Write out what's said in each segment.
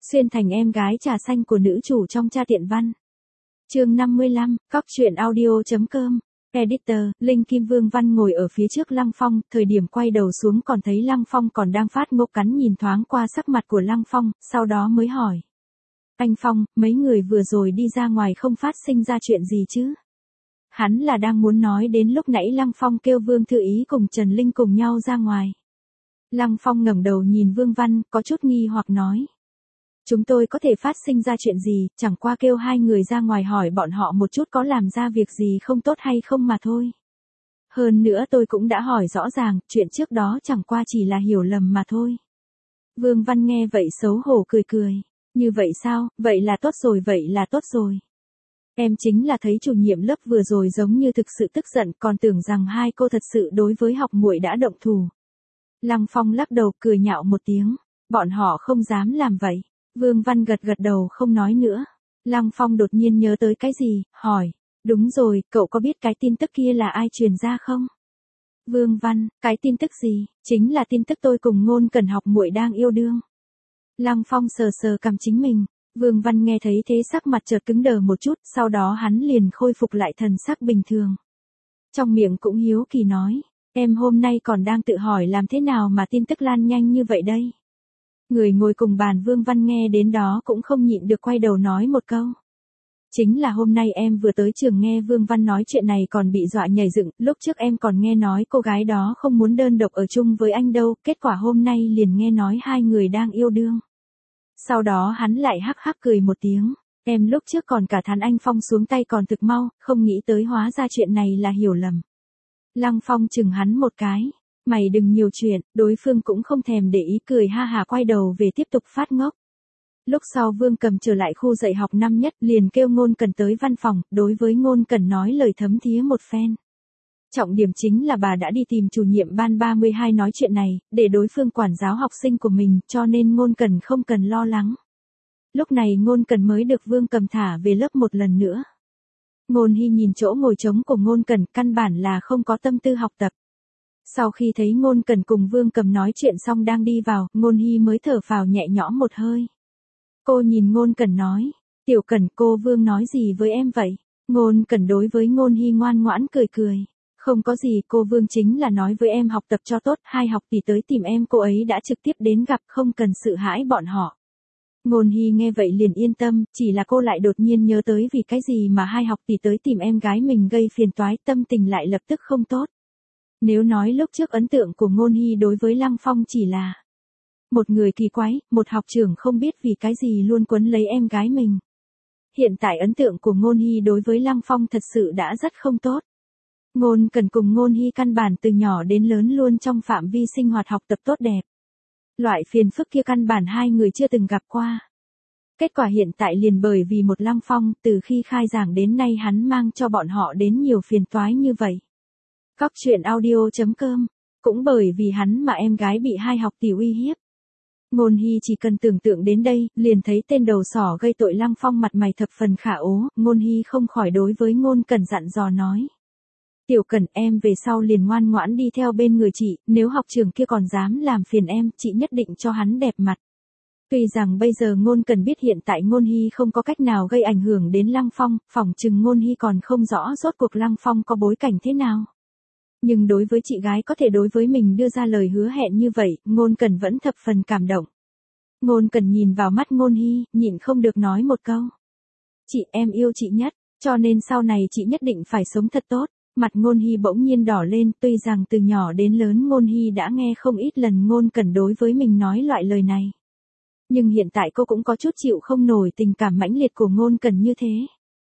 Xuyên thành em gái trà xanh của nữ chủ trong Cha Tiện Văn. Chương 55, Cóc truyện audio.com. Editor, Linh Kim Vương Văn ngồi ở phía trước Lăng Phong, thời điểm quay đầu xuống còn thấy Lăng Phong còn đang phát ngốc cắn nhìn thoáng qua sắc mặt của Lăng Phong, sau đó mới hỏi. Anh Phong, mấy người vừa rồi đi ra ngoài không phát sinh ra chuyện gì chứ? Hắn là đang muốn nói đến lúc nãy Lăng Phong kêu Vương Thư Ý cùng Trần Linh cùng nhau ra ngoài. Lăng Phong ngẩng đầu nhìn Vương Văn, có chút nghi hoặc nói. Chúng tôi có thể phát sinh ra chuyện gì, chẳng qua kêu hai người ra ngoài hỏi bọn họ một chút có làm ra việc gì không tốt hay không mà thôi. Hơn nữa tôi cũng đã hỏi rõ ràng, chuyện trước đó chẳng qua chỉ là hiểu lầm mà thôi. Vương Văn nghe vậy xấu hổ cười cười. Như vậy sao, vậy là tốt rồi, vậy là tốt rồi. Em chính là thấy chủ nhiệm lớp vừa rồi giống như thực sự tức giận, còn tưởng rằng hai cô thật sự đối với học muội đã động thủ. Lăng Phong lắc đầu cười nhạo một tiếng, bọn họ không dám làm vậy. Vương Văn gật gật đầu không nói nữa. Lăng Phong đột nhiên nhớ tới cái gì, hỏi, đúng rồi, cậu có biết cái tin tức kia là ai truyền ra không? Vương Văn, cái tin tức gì? Chính là tin tức tôi cùng Ngôn Cẩn học muội đang yêu đương. Lăng Phong sờ sờ cằm chính mình. Vương Văn nghe thấy thế sắc mặt chợt cứng đờ một chút, sau đó hắn liền khôi phục lại thần sắc bình thường. Trong miệng cũng hiếu kỳ nói, em hôm nay còn đang tự hỏi làm thế nào mà tin tức lan nhanh như vậy đây. Người ngồi cùng bàn Vương Văn nghe đến đó cũng không nhịn được quay đầu nói một câu. Chính là hôm nay em vừa tới trường nghe Vương Văn nói chuyện này còn bị dọa nhảy dựng, lúc trước em còn nghe nói cô gái đó không muốn đơn độc ở chung với anh đâu, kết quả hôm nay liền nghe nói hai người đang yêu đương. Sau đó hắn lại hắc hắc cười một tiếng, em lúc trước còn cả thán anh Phong xuống tay còn thực mau, không nghĩ tới hóa ra chuyện này là hiểu lầm. Lăng Phong chừng hắn một cái. Mày đừng nhiều chuyện, đối phương cũng không thèm để ý cười ha hà quay đầu về tiếp tục phát ngốc. Lúc sau Vương Cầm trở lại khu dạy học năm nhất liền kêu Ngôn Cẩn tới văn phòng, đối với Ngôn Cẩn nói lời thấm thía một phen. Trọng điểm chính là bà đã đi tìm chủ nhiệm ban 32 nói chuyện này, để đối phương quản giáo học sinh của mình, cho nên Ngôn Cẩn không cần lo lắng. Lúc này Ngôn Cẩn mới được Vương Cầm thả về lớp một lần nữa. Ngôn Hy nhìn chỗ ngồi trống của Ngôn Cẩn, căn bản là không có tâm tư học tập. Sau khi thấy Ngôn Cẩn cùng Vương Cầm nói chuyện xong đang đi vào, Ngôn Hy mới thở phào nhẹ nhõm một hơi. Cô nhìn Ngôn Cẩn nói, Tiểu Cẩn, cô Vương nói gì với em vậy? Ngôn Cẩn đối với Ngôn Hy ngoan ngoãn cười cười. Không có gì, cô Vương chính là nói với em học tập cho tốt, hai học tỷ tới tìm em, cô ấy đã trực tiếp đến gặp, không cần sợ hãi bọn họ. Ngôn Hy nghe vậy liền yên tâm, chỉ là cô lại đột nhiên nhớ tới vì cái gì mà hai học tỷ tới tìm em gái mình gây phiền toái, tâm tình lại lập tức không tốt. Nếu nói lúc trước ấn tượng của Ngôn Hy đối với Lăng Phong chỉ là một người kỳ quái, một học trưởng không biết vì cái gì luôn quấn lấy em gái mình. Hiện tại ấn tượng của Ngôn Hy đối với Lăng Phong thật sự đã rất không tốt. Ngôn Cẩn cùng Ngôn Hy căn bản từ nhỏ đến lớn luôn trong phạm vi sinh hoạt học tập tốt đẹp. Loại phiền phức kia căn bản hai người chưa từng gặp qua. Kết quả hiện tại liền bởi vì một Lăng Phong, từ khi khai giảng đến nay hắn mang cho bọn họ đến nhiều phiền toái như vậy. Cóc truyện audio.com, cũng bởi vì hắn mà em gái bị hai học tỷ uy hiếp. Ngôn Hy chỉ cần tưởng tượng đến đây, liền thấy tên đầu sỏ gây tội Lăng Phong mặt mày thập phần khả ố, Ngôn Hy không khỏi đối với Ngôn Cẩn dặn dò nói. Tiểu Cẩn, em về sau liền ngoan ngoãn đi theo bên người chị, nếu học trường kia còn dám làm phiền em, chị nhất định cho hắn đẹp mặt. Tuy rằng bây giờ Ngôn Cẩn biết hiện tại Ngôn Hy không có cách nào gây ảnh hưởng đến Lăng Phong, phỏng chừng Ngôn Hy còn không rõ rốt cuộc Lăng Phong có bối cảnh thế nào. Nhưng đối với chị gái có thể đối với mình đưa ra lời hứa hẹn như vậy, Ngôn Cẩn vẫn thập phần cảm động. Ngôn Cẩn nhìn vào mắt Ngôn Hy, nhịn không được nói một câu. Chị, em yêu chị nhất, cho nên sau này chị nhất định phải sống thật tốt. Mặt Ngôn Hy bỗng nhiên đỏ lên, tuy rằng từ nhỏ đến lớn Ngôn Hy đã nghe không ít lần Ngôn Cẩn đối với mình nói loại lời này. Nhưng hiện tại cô cũng có chút chịu không nổi tình cảm mãnh liệt của Ngôn Cẩn như thế.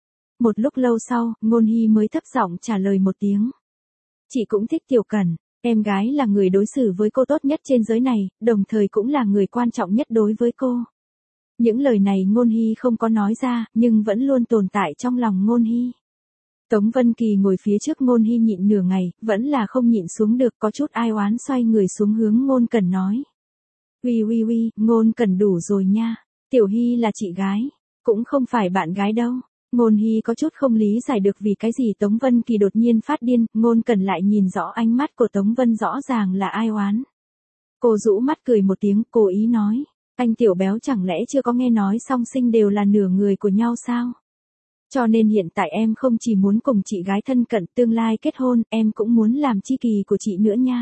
Một lúc lâu sau, Ngôn Hy mới thấp giọng trả lời một tiếng. Chị cũng thích Tiểu Cẩn, em gái là người đối xử với cô tốt nhất trên giới này, đồng thời cũng là người quan trọng nhất đối với cô. Những lời này Ngôn Hy không có nói ra, nhưng vẫn luôn tồn tại trong lòng Ngôn Hy. Tống Vân Kỳ ngồi phía trước Ngôn Hy nhịn nửa ngày, vẫn là không nhịn xuống được, có chút ai oán xoay người xuống hướng Ngôn Cẩn nói. Uy, Ngôn Cẩn đủ rồi nha, Tiểu Hy là chị gái, cũng không phải bạn gái đâu. Ngôn Hy có chút không lý giải được vì cái gì Tống Vân Kỳ đột nhiên phát điên, Ngôn Cẩn lại nhìn rõ ánh mắt của Tống Vân rõ ràng là ai oán. Cô rũ mắt cười một tiếng, cố ý nói. Anh tiểu béo chẳng lẽ chưa có nghe nói song sinh đều là nửa người của nhau sao? Cho nên hiện tại em không chỉ muốn cùng chị gái thân cận tương lai kết hôn, em cũng muốn làm tri kỷ của chị nữa nha.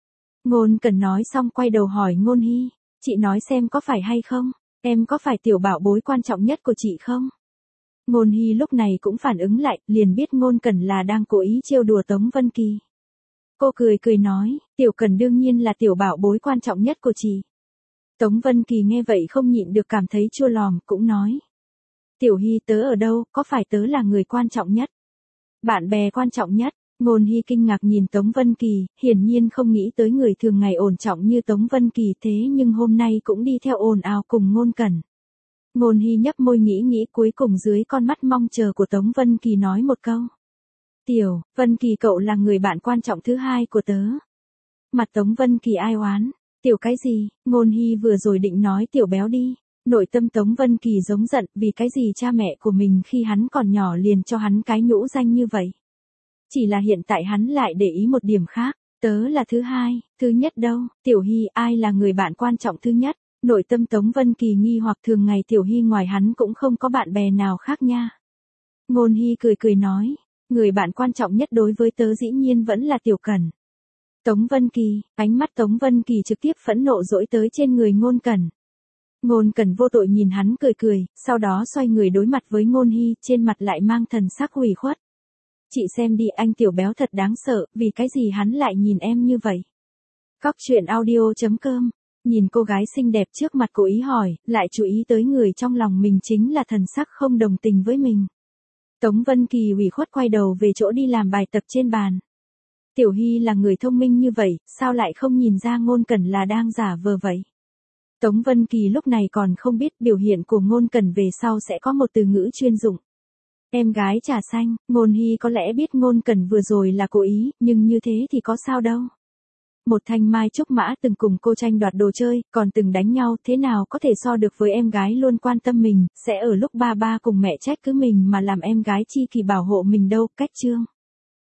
Ngôn Cẩn nói xong quay đầu hỏi Ngôn Hy, chị nói xem có phải hay không, em có phải tiểu bảo bối quan trọng nhất của chị không? Ngôn Hy lúc này cũng phản ứng lại, liền biết Ngôn Cẩn là đang cố ý trêu đùa Tống Vân Kỳ. Cô cười cười nói, tiểu Cẩn đương nhiên là tiểu bảo bối quan trọng nhất của chị. Tống Vân Kỳ nghe vậy không nhịn được cảm thấy chua lòm, cũng nói. Tiểu Hy tớ ở đâu, có phải tớ là người quan trọng nhất? Bạn bè quan trọng nhất. Ngôn Hy kinh ngạc nhìn Tống Vân Kỳ, hiển nhiên không nghĩ tới người thường ngày ổn trọng như Tống Vân Kỳ thế nhưng hôm nay cũng đi theo ồn ào cùng Ngôn Cẩn. Ngôn Hy nhấp môi nghĩ cuối cùng dưới con mắt mong chờ của Tống Vân Kỳ nói một câu. Tiểu, Vân Kỳ cậu là người bạn quan trọng thứ hai của tớ. Mặt Tống Vân Kỳ ai oán, tiểu cái gì, Ngôn Hy vừa rồi định nói tiểu béo đi. Nội tâm Tống Vân Kỳ giống giận vì cái gì cha mẹ của mình khi hắn còn nhỏ liền cho hắn cái nhũ danh như vậy. Chỉ là hiện tại hắn lại để ý một điểm khác, tớ là thứ hai, thứ nhất đâu, Tiểu Hy ai là người bạn quan trọng thứ nhất, nội tâm Tống Vân Kỳ nghi hoặc thường ngày Tiểu Hy ngoài hắn cũng không có bạn bè nào khác nha. Ngôn Hy cười nói, người bạn quan trọng nhất đối với tớ dĩ nhiên vẫn là Tiểu Cẩn. Tống Vân Kỳ, ánh mắt Tống Vân Kỳ trực tiếp phẫn nộ dỗi tới trên người Ngôn Cẩn. Ngôn Cẩn vô tội nhìn hắn cười, sau đó xoay người đối mặt với Ngôn Hy, trên mặt lại mang thần sắc ủy khuất. Chị xem đi anh tiểu béo thật đáng sợ, vì cái gì hắn lại nhìn em như vậy? Cóc truyện audio.com, nhìn cô gái xinh đẹp trước mặt cố ý hỏi, lại chú ý tới người trong lòng mình chính là thần sắc không đồng tình với mình. Tống Vân Kỳ ủy khuất quay đầu về chỗ đi làm bài tập trên bàn. Tiểu Hy là người thông minh như vậy, sao lại không nhìn ra Ngôn Cẩn là đang giả vờ vậy? Tống Vân Kỳ lúc này còn không biết biểu hiện của Ngôn Cẩn về sau sẽ có một từ ngữ chuyên dụng. Em gái trà xanh, Ngôn Hy có lẽ biết Ngôn Cẩn vừa rồi là cố ý, nhưng như thế thì có sao đâu. Một thanh mai trúc mã từng cùng cô tranh đoạt đồ chơi, còn từng đánh nhau, thế nào có thể so được với em gái luôn quan tâm mình, sẽ ở lúc ba cùng mẹ trách cứ mình mà làm em gái chi kỳ bảo hộ mình đâu, cách chương.